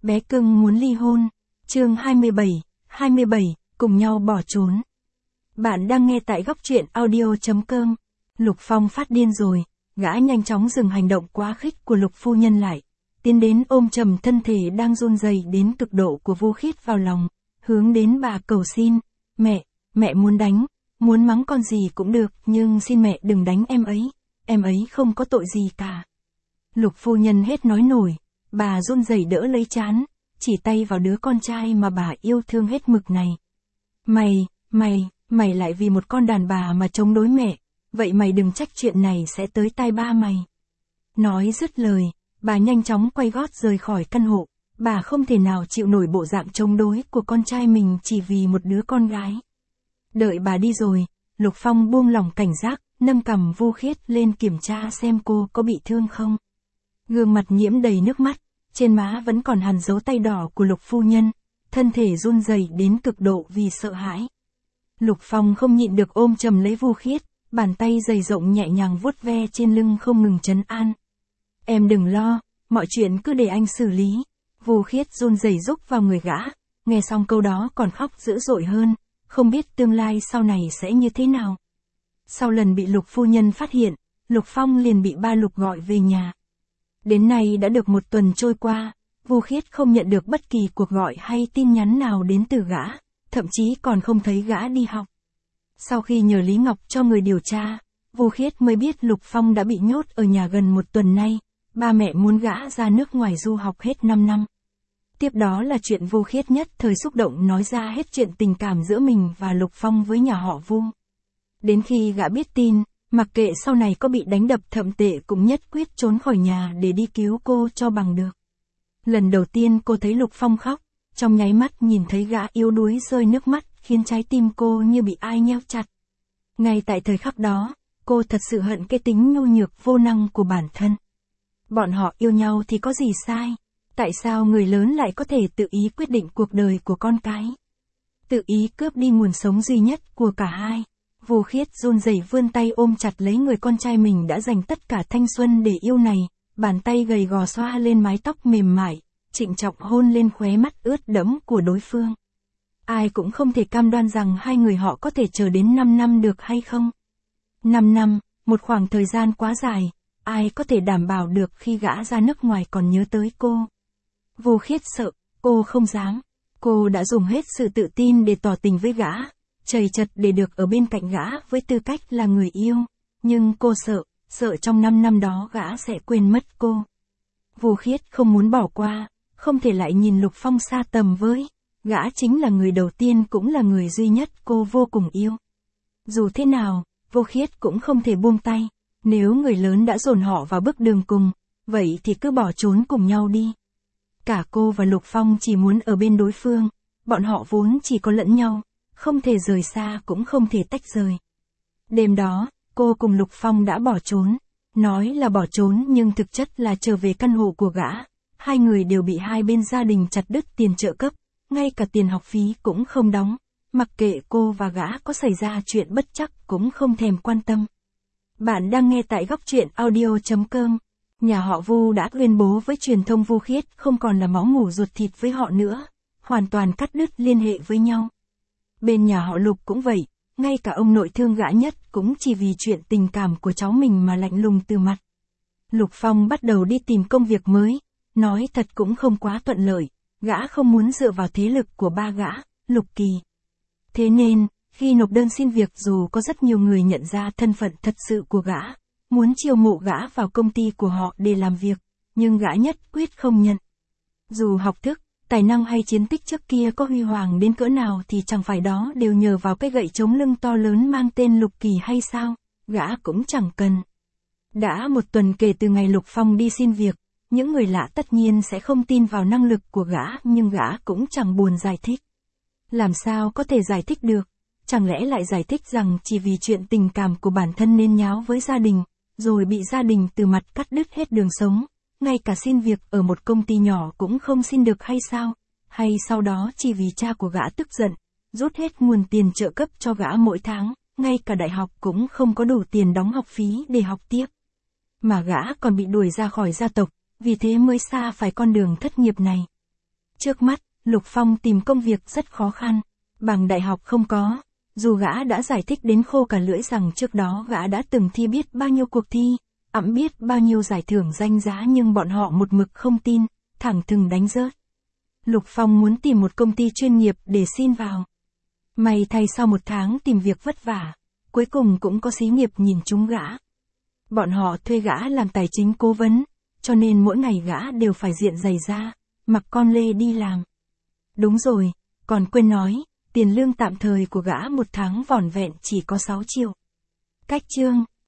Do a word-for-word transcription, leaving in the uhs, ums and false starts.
Bé cưng muốn ly hôn. Chương hai mươi bảy, hai mươi bảy, cùng nhau bỏ trốn. Bạn đang nghe tại góc truyện audio chấm com. Lục Phong phát điên rồi, gã nhanh chóng dừng hành động quá khích của Lục phu nhân lại, tiến đến ôm chầm thân thể đang run rẩy đến cực độ của Vô Khiết vào lòng, hướng đến bà cầu xin, "Mẹ, mẹ muốn đánh, muốn mắng con gì cũng được, nhưng xin mẹ đừng đánh em ấy, em ấy không có tội gì cả." Lục phu nhân hết nói nổi, bà run rẩy đỡ lấy trán, chỉ tay vào đứa con trai mà bà yêu thương hết mực này. "Mày, mày, mày lại vì một con đàn bà mà chống đối mẹ, vậy mày đừng trách chuyện này sẽ tới tai ba mày." Nói dứt lời, bà nhanh chóng quay gót rời khỏi căn hộ, bà không thể nào chịu nổi bộ dạng chống đối của con trai mình chỉ vì một đứa con gái. Đợi bà đi rồi, Lục Phong buông lỏng cảnh giác, nâng cằm Vô Khiết lên kiểm tra xem cô có bị thương không. Gương mặt nhiễm đầy nước mắt, trên má vẫn còn hằn dấu tay đỏ của Lục phu nhân, thân thể run rẩy đến cực độ vì sợ hãi. Lục Phong không nhịn được ôm chầm lấy Vô Khiết, bàn tay dày rộng nhẹ nhàng vuốt ve trên lưng không ngừng trấn an. "Em đừng lo, mọi chuyện cứ để anh xử lý." Vô Khiết run rẩy rúc vào người gã, nghe xong câu đó còn khóc dữ dội hơn, không biết tương lai sau này sẽ như thế nào. Sau lần bị Lục phu nhân phát hiện, Lục Phong liền bị ba Lục gọi về nhà. Đến nay đã được một tuần trôi qua, Vô Khiết không nhận được bất kỳ cuộc gọi hay tin nhắn nào đến từ gã, thậm chí còn không thấy gã đi học. Sau khi nhờ Lý Ngọc cho người điều tra, Vô Khiết mới biết Lục Phong đã bị nhốt ở nhà gần một tuần nay, ba mẹ muốn gã ra nước ngoài du học hết năm năm. Tiếp đó là chuyện Vô Khiết nhất thời xúc động nói ra hết chuyện tình cảm giữa mình và Lục Phong với nhà họ Vu. Đến khi gã biết tin, mặc kệ sau này có bị đánh đập thậm tệ cũng nhất quyết trốn khỏi nhà để đi cứu cô cho bằng được. Lần đầu tiên cô thấy Lục Phong khóc, trong nháy mắt nhìn thấy gã yếu đuối rơi nước mắt khiến trái tim cô như bị ai nheo chặt. Ngay tại thời khắc đó, cô thật sự hận cái tính nhu nhược vô năng của bản thân. Bọn họ yêu nhau thì có gì sai? Tại sao người lớn lại có thể tự ý quyết định cuộc đời của con cái? Tự ý cướp đi nguồn sống duy nhất của cả hai. Vô Khiết run rẩy vươn tay ôm chặt lấy người con trai mình đã dành tất cả thanh xuân để yêu này, bàn tay gầy gò xoa lên mái tóc mềm mại, trịnh trọng hôn lên khóe mắt ướt đẫm của đối phương. Ai cũng không thể cam đoan rằng hai người họ có thể chờ đến năm năm được hay không. năm năm, một khoảng thời gian quá dài, ai có thể đảm bảo được khi gã ra nước ngoài còn nhớ tới cô. Vô Khiết sợ, cô không dám. Cô đã dùng hết sự tự tin để tỏ tình với gã, chầy chật để được ở bên cạnh gã với tư cách là người yêu. Nhưng cô sợ, sợ trong năm năm đó gã sẽ quên mất cô. Vô Khiết không muốn bỏ qua, không thể lại nhìn Lục Phong xa tầm với. Gã chính là người đầu tiên cũng là người duy nhất cô vô cùng yêu. Dù thế nào, Vô Khiết cũng không thể buông tay. Nếu người lớn đã dồn họ vào bước đường cùng, vậy thì cứ bỏ trốn cùng nhau đi. Cả cô và Lục Phong chỉ muốn ở bên đối phương, bọn họ vốn chỉ có lẫn nhau, không thể rời xa cũng không thể tách rời. Đêm đó, cô cùng Lục Phong đã bỏ trốn, nói là bỏ trốn nhưng thực chất là trở về căn hộ của gã. Hai người đều bị hai bên gia đình chặt đứt tiền trợ cấp, ngay cả tiền học phí cũng không đóng, mặc kệ cô và gã có xảy ra chuyện bất trắc cũng không thèm quan tâm. Bạn đang nghe tại góc truyện audio chấm com. Nhà họ Vu đã tuyên bố với truyền thông Vô Khiết không còn là máu mủ ruột thịt với họ nữa, hoàn toàn cắt đứt liên hệ với nhau. Bên nhà họ Lục cũng vậy, ngay cả ông nội thương gã nhất cũng chỉ vì chuyện tình cảm của cháu mình mà lạnh lùng từ mặt. Lục Phong bắt đầu đi tìm công việc mới, nói thật cũng không quá thuận lợi, gã không muốn dựa vào thế lực của ba gã, Lục Kỳ. Thế nên, khi nộp đơn xin việc dù có rất nhiều người nhận ra thân phận thật sự của gã, muốn chiêu mộ gã vào công ty của họ để làm việc, nhưng gã nhất quyết không nhận. Dù học thức, tài năng hay chiến tích trước kia có huy hoàng đến cỡ nào thì chẳng phải đó đều nhờ vào cái gậy chống lưng to lớn mang tên Lục Kỳ hay sao, gã cũng chẳng cần. Đã một tuần kể từ ngày Lục Phong đi xin việc, những người lạ tất nhiên sẽ không tin vào năng lực của gã nhưng gã cũng chẳng buồn giải thích. Làm sao có thể giải thích được? Chẳng lẽ lại giải thích rằng chỉ vì chuyện tình cảm của bản thân nên nháo với gia đình, rồi bị gia đình từ mặt cắt đứt hết đường sống, ngay cả xin việc ở một công ty nhỏ cũng không xin được hay sao? Hay sau đó chỉ vì cha của gã tức giận, rút hết nguồn tiền trợ cấp cho gã mỗi tháng, ngay cả đại học cũng không có đủ tiền đóng học phí để học tiếp. Mà gã còn bị đuổi ra khỏi gia tộc, vì thế mới xa phải con đường thất nghiệp này. Trước mắt, Lục Phong tìm công việc rất khó khăn. Bằng đại học không có. Dù gã đã giải thích đến khô cả lưỡi rằng trước đó gã đã từng thi biết bao nhiêu cuộc thi, ẵm biết bao nhiêu giải thưởng danh giá nhưng bọn họ một mực không tin, thẳng thừng đánh rớt. Lục Phong muốn tìm một công ty chuyên nghiệp để xin vào. May thay sau một tháng tìm việc vất vả, cuối cùng cũng có xí nghiệp nhìn trúng gã. Bọn họ thuê gã làm tài chính cố vấn, cho nên mỗi ngày gã đều phải diện giày da, mặc con lê đi làm. Đúng rồi, còn quên nói, tiền lương tạm thời của gã một tháng vỏn vẹn chỉ có sáu triệu. Cách chương